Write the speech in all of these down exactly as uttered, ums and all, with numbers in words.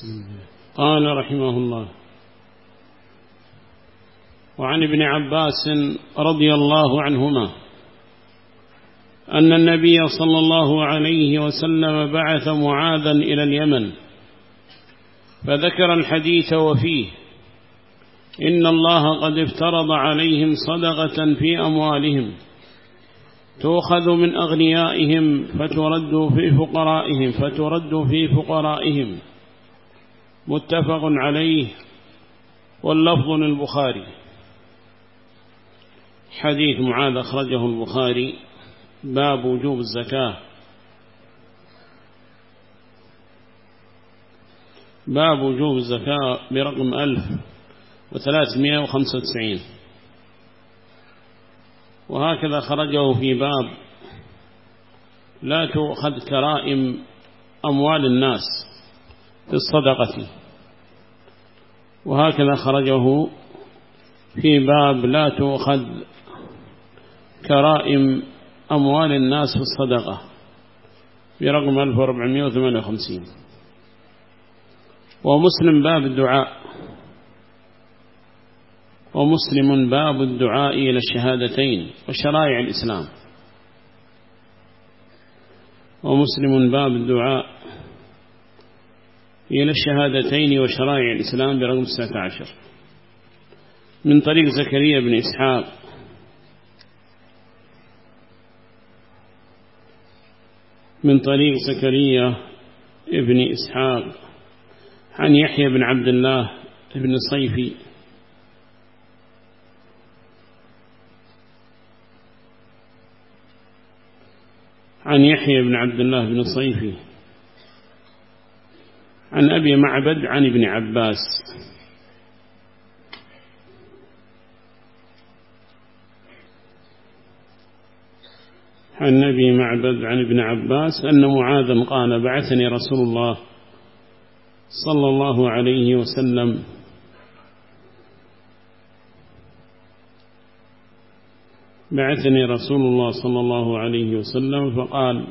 قال رحمه الله: وعن ابن عباس رضي الله عنهما أن النبي صلى الله عليه وسلم بعث معاذا إلى اليمن، فذكر الحديث وفيه: إن الله قد افترض عليهم صدقة في أموالهم تؤخذ من أغنيائهم فترد في فقرائهم فترد في فقرائهم. متفق عليه، واللفظ للبخاري. حديث معاذ أخرجه البخاري. باب وجوب الزكاة. باب وجوب الزكاة برقم ألف وثلاثمائة وخمسة وتسعين. وهكذا خرجه في باب لا تؤخذ كرائم أموال الناس في الصدقة. وهكذا خرجه في باب لا تؤخذ كرائم أموال الناس في الصدقة برقم ألف وأربعمائة وثمانية وخمسين. ومسلم باب الدعاء. ومسلم باب الدعاء إلى الشهادتين وشرائع الإسلام. ومسلم باب الدعاء إلى الشهادتين وشرائع الإسلام برقم تسعة عشر من طريق زكريا بن إسحاق من طريق زكريا بن إسحاق عن يحيى بن عبد الله بن صيفي عن يحيى بن عبد الله بن صيفي عن أبي معبد عن ابن عباس عن أبي معبد عن ابن عباس أن معاذا قال: بعثني رسول الله صلى الله عليه وسلم بعثني رسول الله صلى الله عليه وسلم فقال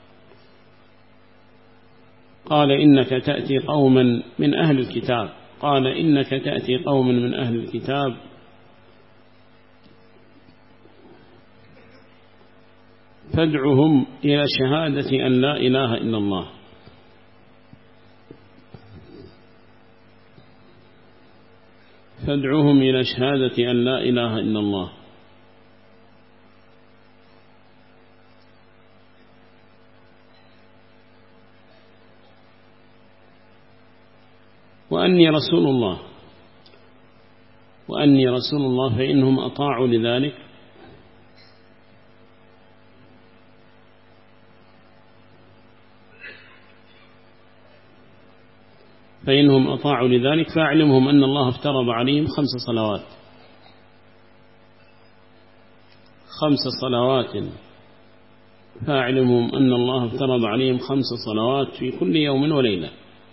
قال إنك تأتي قوما من أهل الكتاب قال إنك تأتي قوما من أهل الكتاب فادعهم إلى شهادة أن لا إله إلا الله فادعهم إلى شهادة أن لا إله إلا الله وأني رسول الله وأني رسول الله فإنهم أطاعوا لذلك فإنهم أطاعوا لذلك فأعلمهم أن الله افترض عليهم خمس صلوات خمس صلوات فأعلمهم أن الله افترض عليهم خمس صلوات في كل يوم وليلة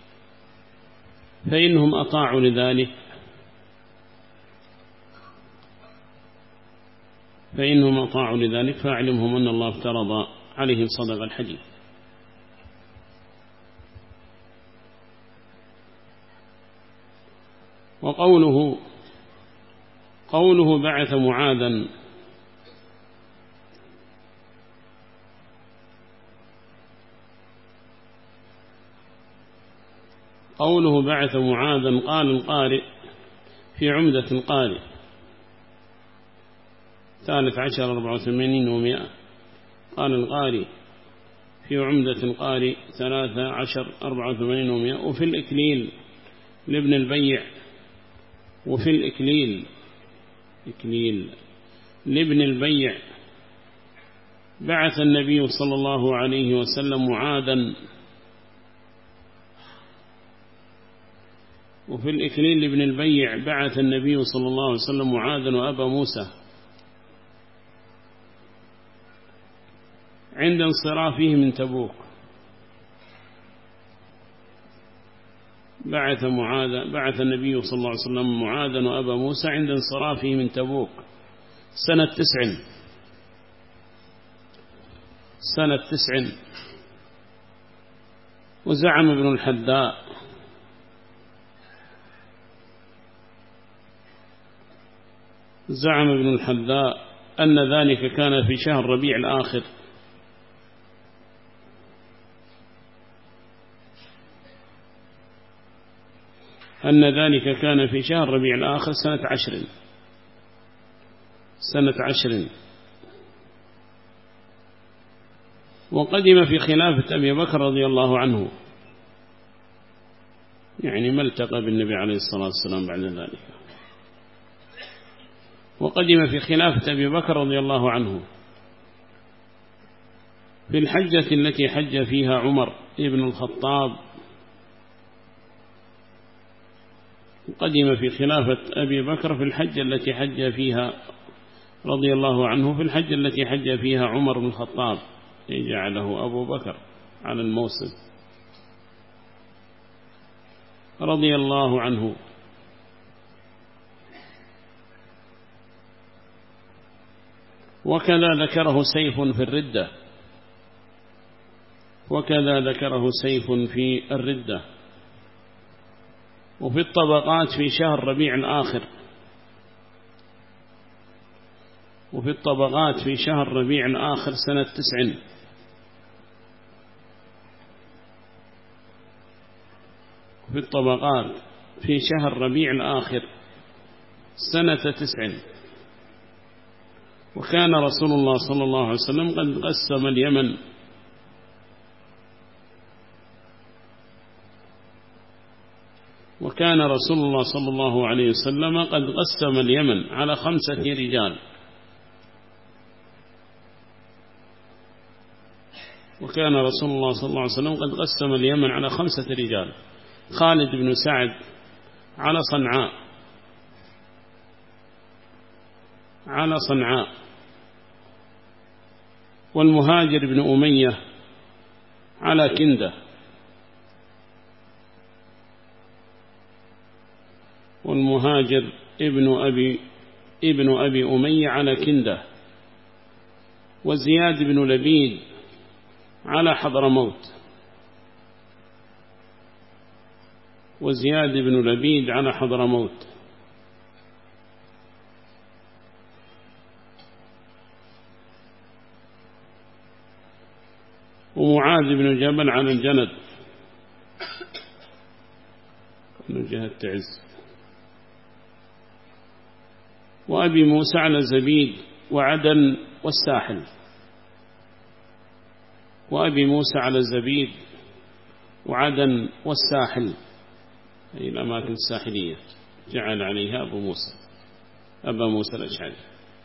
فإنهم أطاعوا لذلك فإنهم أطاعوا لذلك فأعلمهم أن الله افترض عليهم صدق الحديث. وقوله قوله بعث معاذا قوله بعث معاذا قال القارئ في عمدة القارئ ثالث عشر أربعة وثمانين ومئة قال القارئ في عمدة القارئ ثلاثة عشر أربعة وثمانين ومئة. وفي الإكليل لابن البيع وفي الإكليل إكليل لابن البيع بعث النبي صلى الله عليه وسلم معاذا. وفي الإكليل لابن البيع بعث النبي صلى الله عليه وسلم معاذا وأبا موسى عند انصرافه من تبوك. بعث معاذ بعث النبي صلى الله عليه وسلم معاذا وأبا موسى عند انصرافه من تبوك سنة تسع سنة تسع. وزعم ابن الحداء زعم ابن الحذاء أن ذلك كان في شهر ربيع الآخر أن ذلك كان في شهر ربيع الآخر سنة عشر سنة عشر وقدم في خلافة أبي بكر رضي الله عنه، يعني ما التقى بالنبي عليه الصلاة والسلام بعد ذلك. وقدم في خلافة أبي بكر رضي الله عنه في الحجة التي حج فيها عمر ابن الخطاب. قدم في خلافة أبي بكر في الحجة التي حج فيها رضي الله عنه في الحجة التي حج فيها عمر بن الخطاب، جعله أبو بكر على الموسم رضي الله عنه. وكذا ذكره سيف في الردة وكذا ذكره سيف في الردة. وفي الطبقات في شهر ربيع الآخر وفي الطبقات في شهر ربيع الآخر سنة تسع في الطبقات في شهر ربيع الآخر سنة تسع. وكان رسول الله صلى الله عليه وسلم قد قسم اليمن وكان رسول الله صلى الله عليه وسلم قد قسم اليمن على خمسة رجال وكان رسول الله صلى الله عليه وسلم قد قسم اليمن على خمسة رجال: خالد بن سعد على صنعاء على صنعاء والمهاجر بن أمية على كندة والمهاجر ابن أبي ابن أبي أمية على كندة وزياد بن لبيد على حضرموت وزياد بن لبيد على حضرموت ومعاذ بن جبل على الجند من جهة تعز وأبي موسى على زبيد وعدن والساحل وأبي موسى على زبيد وعدن والساحل، أي الأماكن الساحلية جعل عليها أبو موسى أبا موسى الأشعري.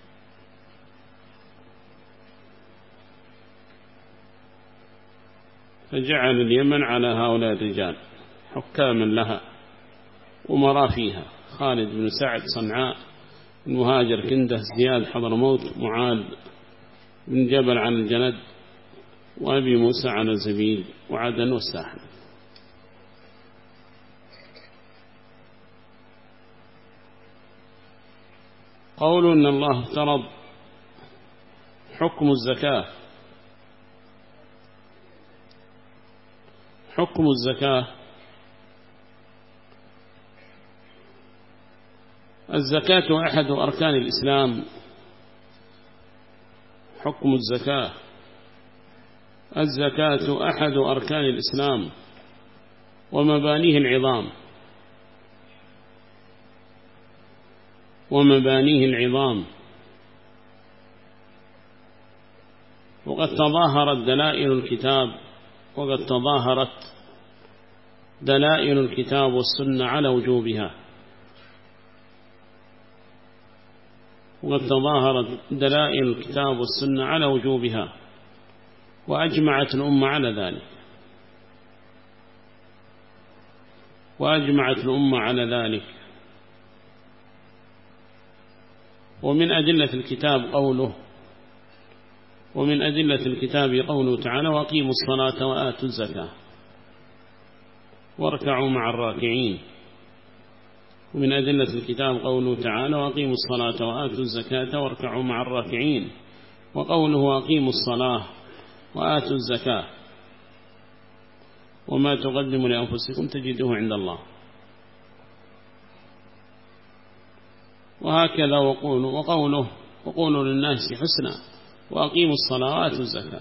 فجعل اليمن على هؤلاء الرجال حكاما لها ومرا فيها: خالد بن سعد صنعاء، المهاجر كندة، زياد حضرموت، معاذ بن جبل عن الجند، وأبي موسى على زبيد وعدن والساحل. قول إن الله افترض حكم الزكاة. حكم الزكاة: الزكاة أحد أركان الإسلام. حكم الزكاة: الزكاة أحد أركان الإسلام ومبانيه العظام ومبانيه العظام وقد تظاهرت دلائل الكتاب وقد تظاهرت دلائل الكتاب والسنة على وجوبها وقد تظاهرت دلائل الكتاب والسنة على وجوبها وأجمعت الأمة على ذلك وأجمعت الأمة على ذلك ومن أدلة الكتاب قوله ومن أدلة الكتاب قوله تعالى: وأقيموا الصلاة وآتوا الزكاة واركعوا مع الراكعين. ومن أدلة الكتاب قوله تعالى: وأقيموا الصلاة وآتوا الزكاة واركعوا مع الراكعين. وقوله: وأقيموا الصلاة وآتوا الزكاة وما تقدموا لأنفسكم تجدوه عند الله. وهكذا وقوله وقوله وقولوا للناس حسنا وأقيموا الصلوات والزكاة.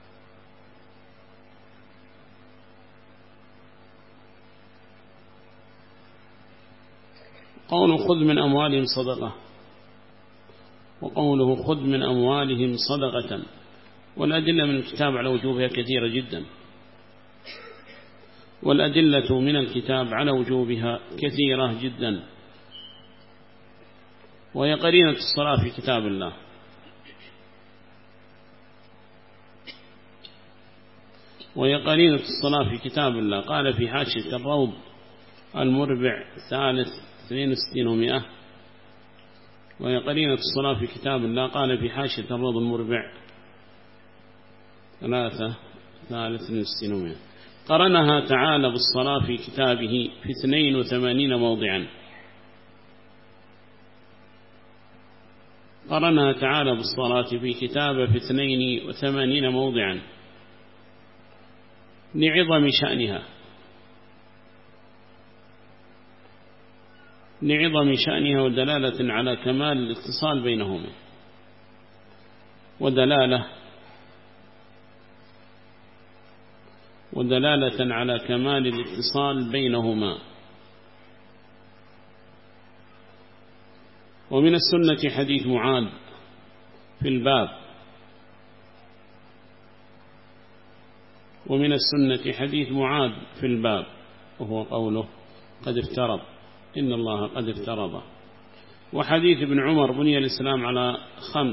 قوله خذ من أموالهم صدقة، وقوله خذ من أموالهم صدقة، والأدلة من الكتاب على وجوبها كثيرة جدا، والأدلة من الكتاب على وجوبها كثيرة جدا، وهي قرينة الصلاة في كتاب الله. وهي قرينة الصلاة في كتاب الله. قال في حاشية الروض المربع ثالث اثنين وستين ومئة، وهي قرينة الصلاة في كتاب الله. قال في حاشية الروض المربع ثلاثة ثالث اثنين وستين ومئة، قرنها تعالى بالصلاة في كتابه في اثنين وثمانين موضعا. قرنها تعالى بالصلاة في كتابه في اثنين وثمانين موضعا لعظم شأنها لعظم شأنها ودلالة على كمال الاتصال بينهما، ودلالة ودلالة على كمال الاتصال بينهما. ومن السنة حديث معاذ في الباب ومن السنة حديث معاذ في الباب وهو قوله قد افترض، إن الله قد افترض. وحديث ابن عمر بني الإسلام على خمس،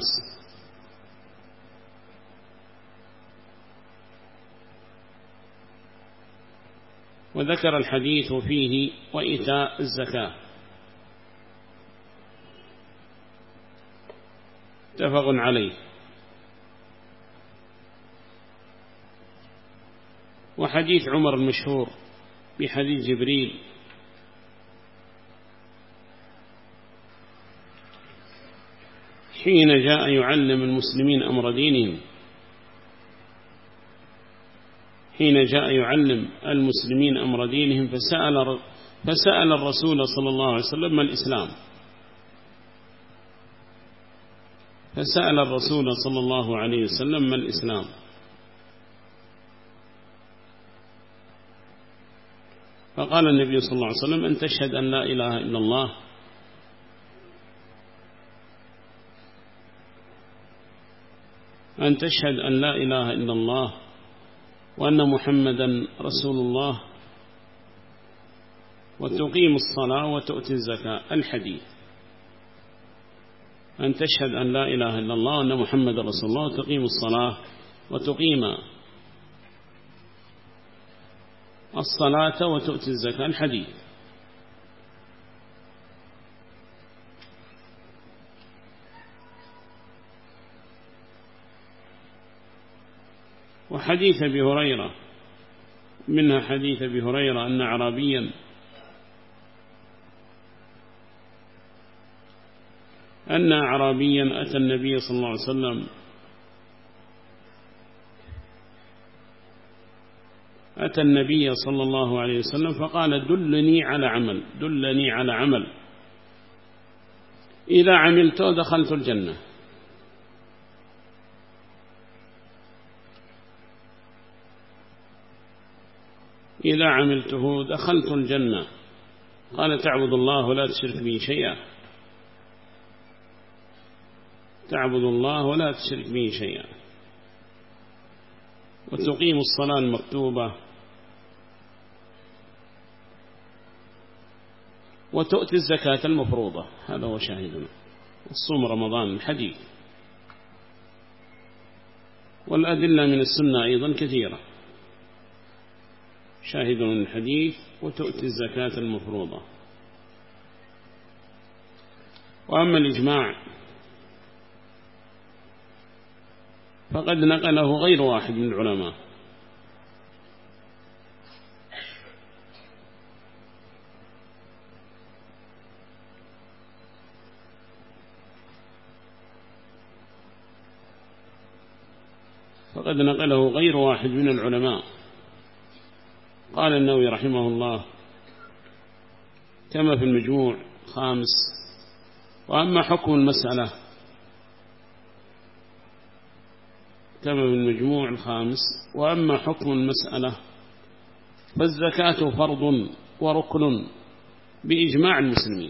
وذكر الحديث فيه وإيتاء الزكاة. متفق عليه. وحديث عمر المشهور بحديث جبريل حين جاء يعلم المسلمين أمر دينهم حين جاء يعلم المسلمين أمر دينهم فسأل, فسأل الرسول صلى الله عليه وسلم ما الإسلام فسأل الرسول صلى الله عليه وسلم ما الإسلام فقال النبي صلى الله عليه وسلم أن تشهد أن لا إله إلا الله أن تشهد أن لا إله إلا الله وأن محمدا رسول الله وتقيم الصلاة وتؤتي الزكاة. الحديث أن تشهد أن لا إله إلا الله وأن محمدا رسول الله وتقيم الصلاة وتقيم الصلاة وتؤتي الزكاة. الحديث. وحديث أبي هريرة منها حديث أبي هريرة أن أعرابيا أن أعرابيا أتى النبي صلى الله عليه وسلم أتى النبي صلى الله عليه وسلم فقال دلني على عمل دلني على عمل إذا عملته دخلت الجنة. إذا عملته دخلت الجنة. قال تعبد الله ولا تشرك به شيئا تعبد الله ولا تشرك به شيئا وتقيم الصلاة المكتوبة وتؤتي الزكاة المفروضة. هذا هو شاهدنا. الصوم رمضان. الحديث. والأدلة من السنة أيضا كثيرة. شاهد من الحديث وتؤتي الزكاة المفروضة. وأما الإجماع فقد نقله غير واحد من العلماء فقد نقله غير واحد من العلماء. قال النووي رحمه الله كما في المجموع خامس وأما حكم المسألة كما من المجموع الخامس، وأما حكم المسألة فالزكاة فرض وركن بإجماع المسلمين.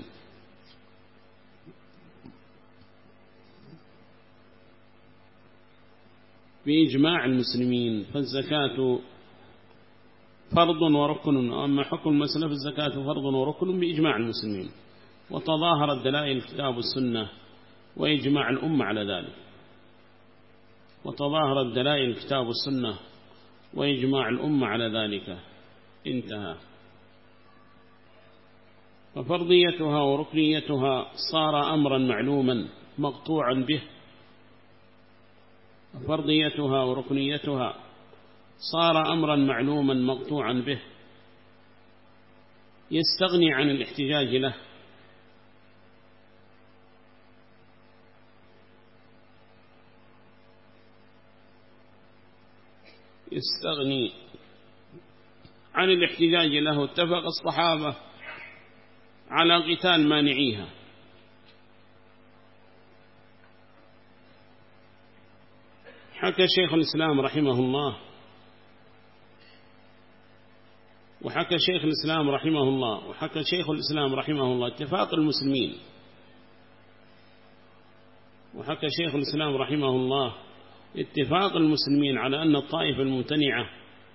بإجماع المسلمين فالزكاة فرض وركن. وأما حكم المسألة فالزكاة فرض وركن بإجماع المسلمين، وتظاهرت دلائل الكتاب والسنة وإجماع الأمة على ذلك. وتظاهرت دلائل الكتاب والسنة وإجماع الأمة على ذلك. انتهى. ففرضيتها وركنيتها صار أمرا معلوما مقطوعا به. فرضيتها وركنيتها صار أمرا معلوما مقطوعا به، يستغني عن الاحتجاج له. يستغني عن الاحتجاج له. اتفق الصحابة على قتال مانعيها، حكى شيخ الإسلام رحمه الله وحكى شيخ الإسلام رحمه الله وحكى شيخ الإسلام رحمه الله اتفاق المسلمين وحكى شيخ الإسلام رحمه الله اتفاق المسلمين على أن الطائفة الممتنعة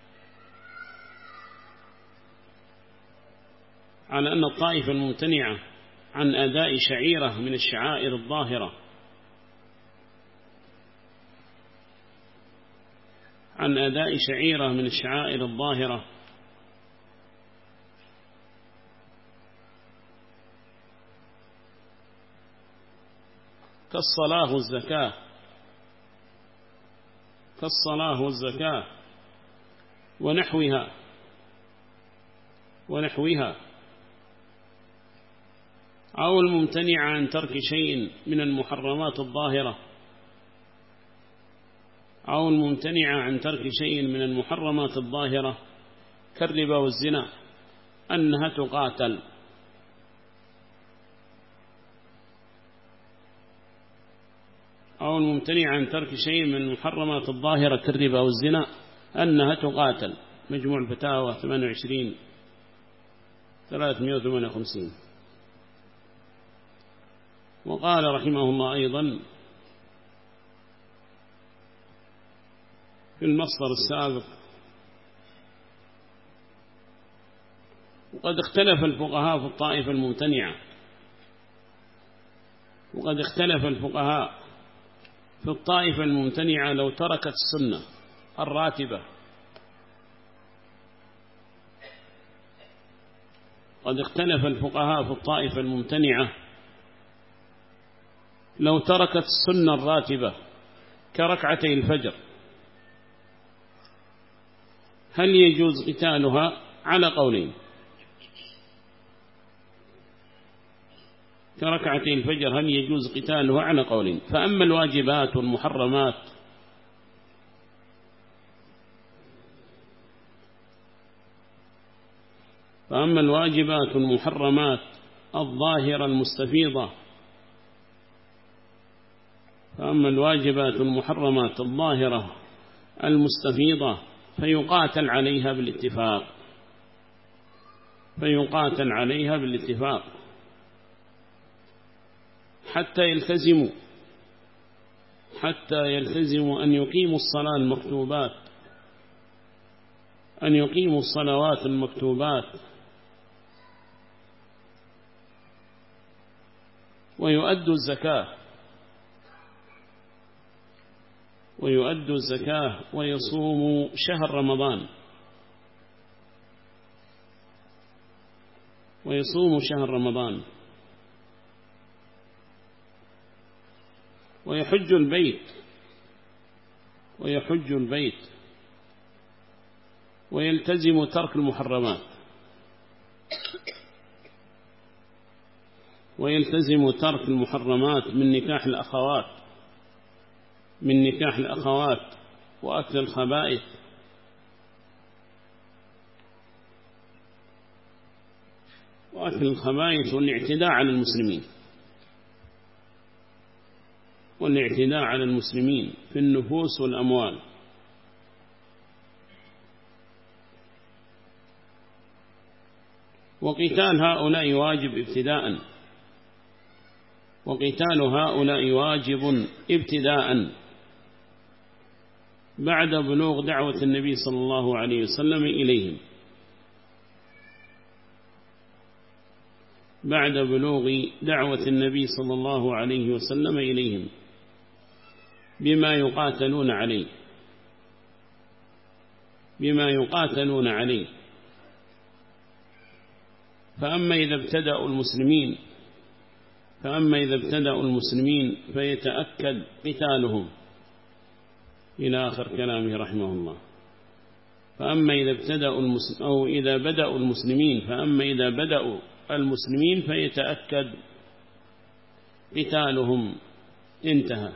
على أن الطائفة الممتنعة عن أداء شعيرة من الشعائر الظاهرة عن أداء شعيرة من الشعائر الظاهرة كالصلاة والزكاة كالصلاة والزكاة ونحوها ونحوها أو الممتنع عن ترك شيء من المحرمات الظاهرة أو الممتنع عن ترك شيء من المحرمات الظاهرة كالربا والزنا أنها تقاتل. أو الممتنع عن ترك شيء من المحرمات الظاهرة كالربا والزنا أنها تقاتل. مجموع الفتاوى ثمانية وعشرين ثلاثمائة وثمانية وخمسين. وقال رحمه الله أيضا في المصدر السابق: وقد اختلف الفقهاء في الطائفة الممتنعة وقد اختلف الفقهاء في الطائفة الممتنعة لو تركت السنة الراتبة قد اختلف الفقهاء في الطائفة الممتنعة لو تركت السنة الراتبة كركعتي الفجر هل يجوز قتالها؟ على قولين. كركعتي الفجر هل يجوز قتالها؟ على قولين. فأما الواجبات والمحرمات فأما الواجبات والمحرمات الظاهرة المستفيضة فأما الواجبات والمحرمات الظاهرة المستفيضة فيقاتل عليها بالاتفاق فيقاتل عليها بالاتفاق حتى يلتزموا حتى يلتزموا أن يقيموا الصلاة المكتوبات أن يقيموا الصلوات المكتوبات ويؤدوا الزكاة ويؤدوا الزكاة ويصوموا شهر رمضان ويصوموا شهر رمضان ويحج البيت ويحج البيت ويلتزم ترك المحرمات ويلتزم ترك المحرمات من نكاح الأخوات من نكاح الأخوات وأكل الخبائث وأكل الخبائث والاعتداء على المسلمين والاعتداء على المسلمين في النفوس والأموال. وقتال هؤلاء واجب ابتداء وقتال هؤلاء واجب ابتداء بعد بلوغ دعوة النبي صلى الله عليه وسلم إليهم بعد بلوغ دعوة النبي صلى الله عليه وسلم إليهم بما يقاتلون عليه بما يقاتلون عليه فأما إذا ابتدأوا المسلمين فأما إذا ابتدأوا المسلمين فيتأكد قتالهم إلى آخر كلامه رحمه الله. فأما إذا ابتدأوا المسلمين أو إذا بدأوا المسلمين فأما إذا بدأوا المسلمين فيتأكد قتالهم. انتهى.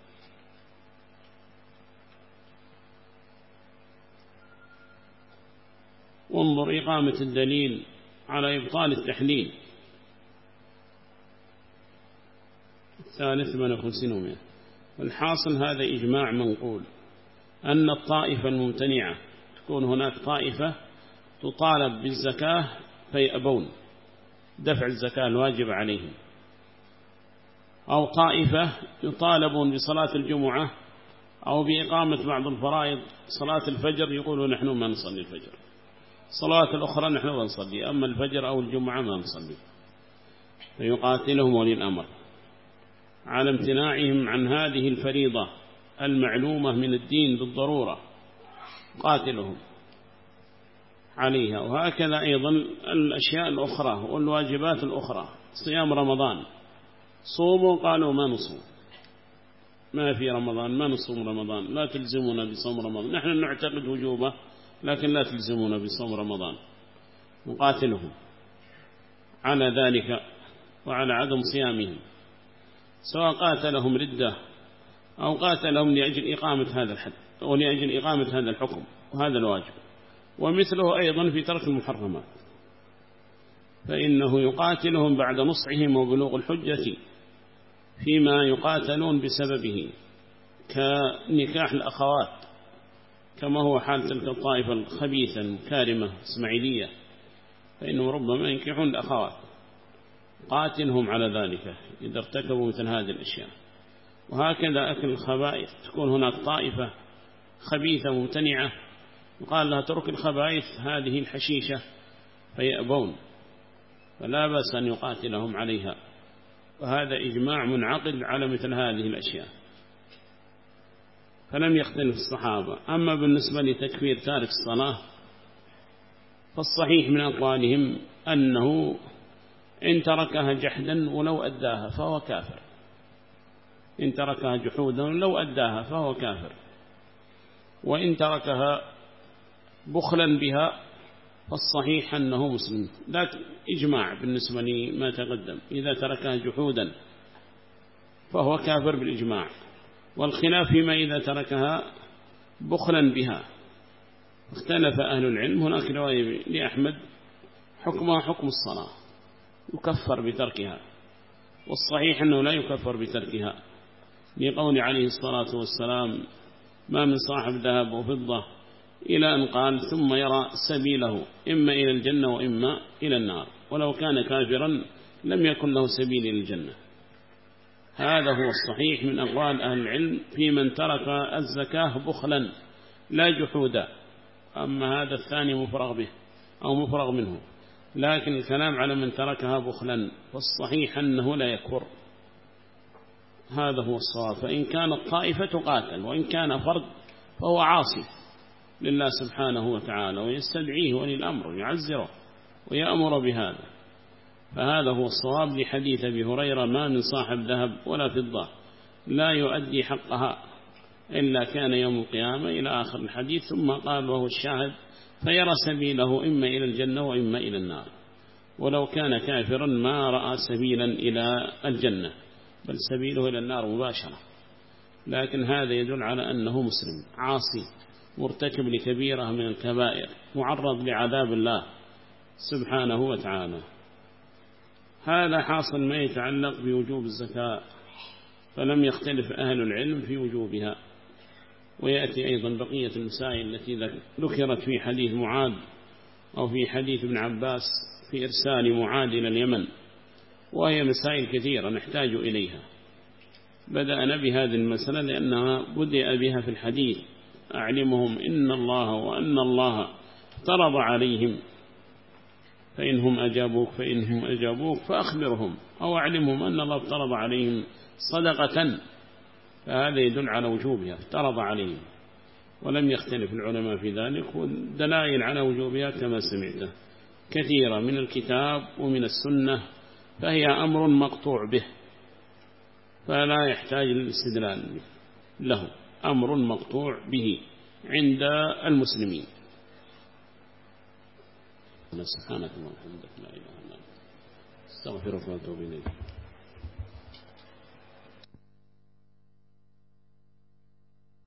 وانظر إقامة الدليل على إبطال التحليل الثالث من خمسين. والحاصل هذا إجماع منقول أن الطائفة الممتنعة تكون هناك طائفة تطالب بالزكاة فيأبون دفع الزكاة الواجب عليهم، أو طائفة يطالبون بصلاة الجمعة أو بإقامة بعض الفرائض صلاة الفجر يقولون نحن ما نصلي الفجر، صلاة الأخرى نحن ما نصلي، أما الفجر أو الجمعة ما نصلي، فيقاتلهم ولي الأمر على امتناعهم عن هذه الفريضة المعلومة من الدين بالضرورة، قاتلهم عليها. وهكذا أيضا الأشياء الأخرى والواجبات الأخرى، صيام رمضان صوموا قالوا ما نصوم، ما في رمضان ما نصوم رمضان، لا تلزمنا بصوم رمضان، نحن نعتقد وجوبه لكن لا تلزمنا بصوم رمضان، نقاتلهم على ذلك وعلى عدم صيامهم، سواء قاتلهم ردة أو قاتلهم لأجل إقامة هذا الحد أو لأجل إقامة هذا الحكم وهذا الواجب. ومثله أيضا في ترك المحرمات، فإنه يقاتلهم بعد نصحهم وبلوغ الحجة فيما يقاتلون بسببه كنكاح الأخوات، كما هو حال تلك الطائفة الخبيثة المكارمة الإسماعيلية، فإنهم ربما ينكحون الأخوات، قاتلهم على ذلك إذا ارتكبوا مثل هذه الأشياء. وهكذا أكل الخبائث، تكون هناك طائفة خبيثة ممتنعة يقال لها ترك الخبائث هذه الحشيشة فيأبون، فلا بأس أن يقاتلهم عليها، وهذا إجماع منعقد على مثل هذه الأشياء، فلم يختلف الصحابة. أما بالنسبة لتكفير تارك الصلاة فالصحيح من أقوالهم أنه إن تركها جحدا ولو أداها فهو كافر، إن تركها جحودا لو أداها فهو كافر، وإن تركها بخلا بها فالصحيح أنه مسلم. لكن إجماع بالنسبة لما تقدم، إذا تركها جحودا فهو كافر بالإجماع، والخلاف فيما إذا تركها بخلا بها اختلف أهل العلم. هناك رواية لأحمد حكمها حكم الصلاة يكفر بتركها، والصحيح أنه لا يكفر بتركها لقول عليه الصلاة والسلام ما من صاحب ذهب وفضة إلى أن قال ثم يرى سبيله إما إلى الجنة وإما إلى النار، ولو كان كافرا لم يكن له سبيل إلى الجنة. هذا هو الصحيح من أقوال أهل العلم في من ترك الزكاة بخلا لا جحودا. أما هذا الثاني مفرغ به أو مفرغ منه، لكن الكلام على من تركها بخلا فالصحيح أنه لا يكفر. هذا هو الصواب. فإن كانت طائفة تقاتل، وإن كان فرد فهو عاصي لله سبحانه وتعالى، ويستدعيه ولي الأمر يعزره ويأمر بهذا. فهذا هو الصواب لحديث أبي هريرة ما من صاحب ذهب ولا فضة لا يؤدي حقها إلا كان يوم القيامة إلى آخر الحديث. ثم قال وهو الشاهد فيرى سبيله إما إلى الجنة وإما إلى النار، ولو كان كافرا ما رأى سبيلا إلى الجنة بل سبيله إلى النار مباشرة. لكن هذا يدل على أنه مسلم عاصي مرتكب لكبيرة من الكبائر معرض لعذاب الله سبحانه وتعالى. هذا حاصل ما يتعلق بوجوب الزكاة فلم يختلف أهل العلم في وجوبها. ويأتي أيضا بقية المسائل التي ذكرت في حديث معاذ أو في حديث ابن عباس في إرسال معاذ إلى اليمن، وهي مسائل كثيرة نحتاج إليها. بدأنا بهذه المسألة لأنها بدأ بها في الحديث: أعلمهم إن الله وأن الله افترض عليهم، فإنهم أجابوك فإنهم أجابوك فأخبرهم، أو أعلمهم أن الله افترض عليهم صدقة، فهذا يدل على وجوبها، افترض عليهم. ولم يختلف العلماء في ذلك، والدلائل على وجوبها كما سمعته كثيرة من الكتاب ومن السنة، فهي أمر مقطوع به، فلا يحتاج للاستدلال له، أمر مقطوع به عند المسلمين. سبحانك اللهم وبحمدك لا إله إلا أنت استغفرك وأتوب إليك.